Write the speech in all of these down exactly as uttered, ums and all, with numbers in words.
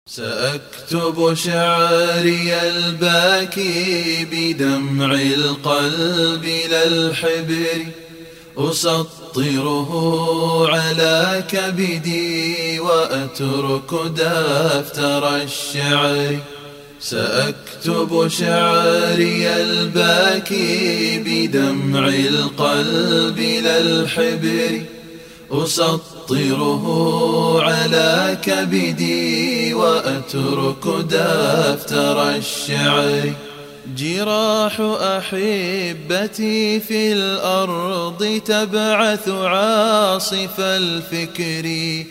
سأكتب شعري الباكي بدمع القلب لا الحبر، أسطره على كبدي وأترك دفتر الشعر. سأكتب شعري الباكي بدمع القلب لا الحبر، أسطره على كبدي وأترك دفتر الشعر. جراح أحبتي في الأرض تبعث عاصف الفكر،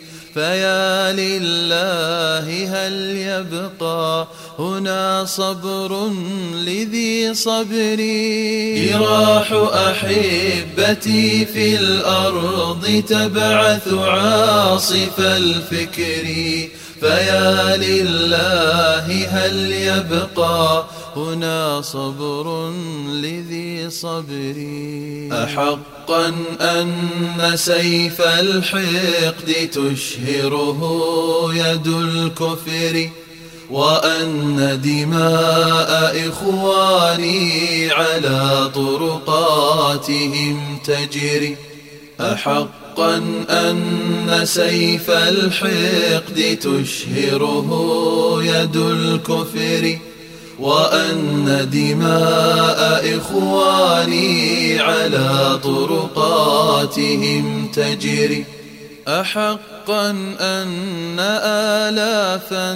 فيا لله هل يبقى هنا صبر لذي صبري. جراح أحبتي في الأرض تبعث عاصف الفكر، فيا لله هل يبقى هنا صبر لذي صبري. أحقا أن سيف الحقد تشهره يد الكفر، وأن دماء إخواني على طرقاتهم تجري. أحقا أن سيف الحقد تشهره يد الكفر، وأن دماء إخواني على طرقاتهم تجري. أحقا أن آلافا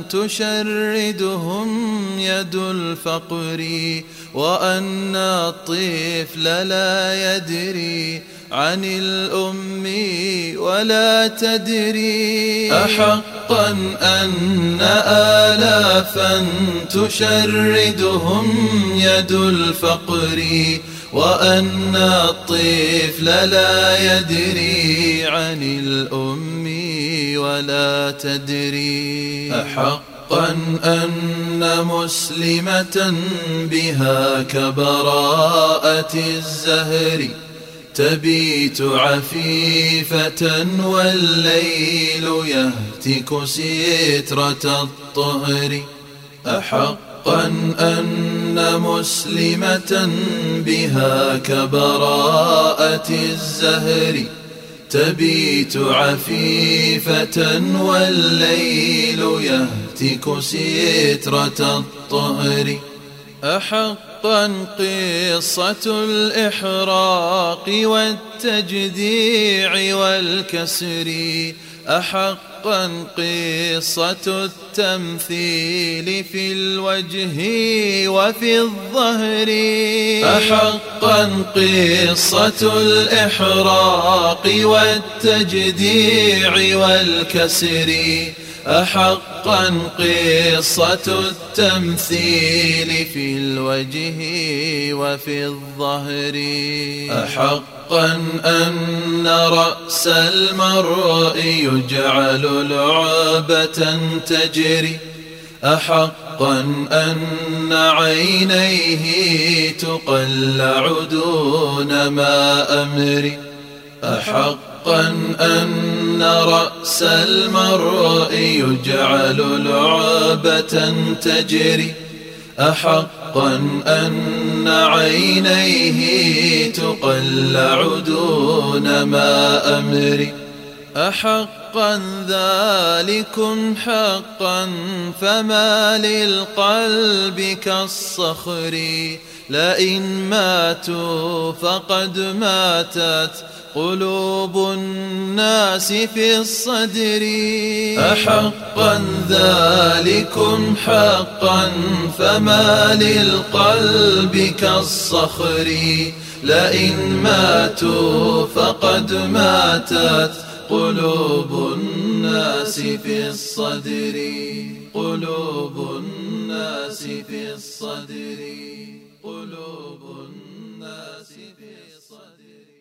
تشردهم يد الفقر، وأن الطفل لا يدري عن الأم ولا تدري. أحقا أن آلافا تشردهم يد الفقر، وأن الطفل لا يدري عن الأم ولا تدري. أحقا أن مسلمة بها كبراءة الزهر، تبيت عفيفة والليل يهتك سترة الطهر. أحقا أن مسلمة بها كبراءة الزهر، تبيت عفيفة والليل يهتك سترة الطهر. أحقا قصة الإحراق والتجديع والكسر، أحقا قصة التمثيل في الوجه وفي الظهر. أحقا قصة الإحراق والتجديع والكسر، أحقا قصة التمثيل في الوجه وفي الظهر. أحقا أن رأس المرء يجعل لعبة تجري، أحقا أن عينيه تقلع دون ما أمر. أحقا أن رأس المرء يجعل لعبة تجري، أحقا أن عينيه تقلع دون ما أمر. أحقا ذلكم حقا فما للقلب كالصخر، لئن ماتوا فقد ماتت قلوب الناس في الصدر. أحقا ذلكم حقا فما للقلب كالصخر، لئن ماتوا فقد ماتت قلوب الناس في الصدر. قلوب الناس في الصدر. قلوب الناس في الصدر.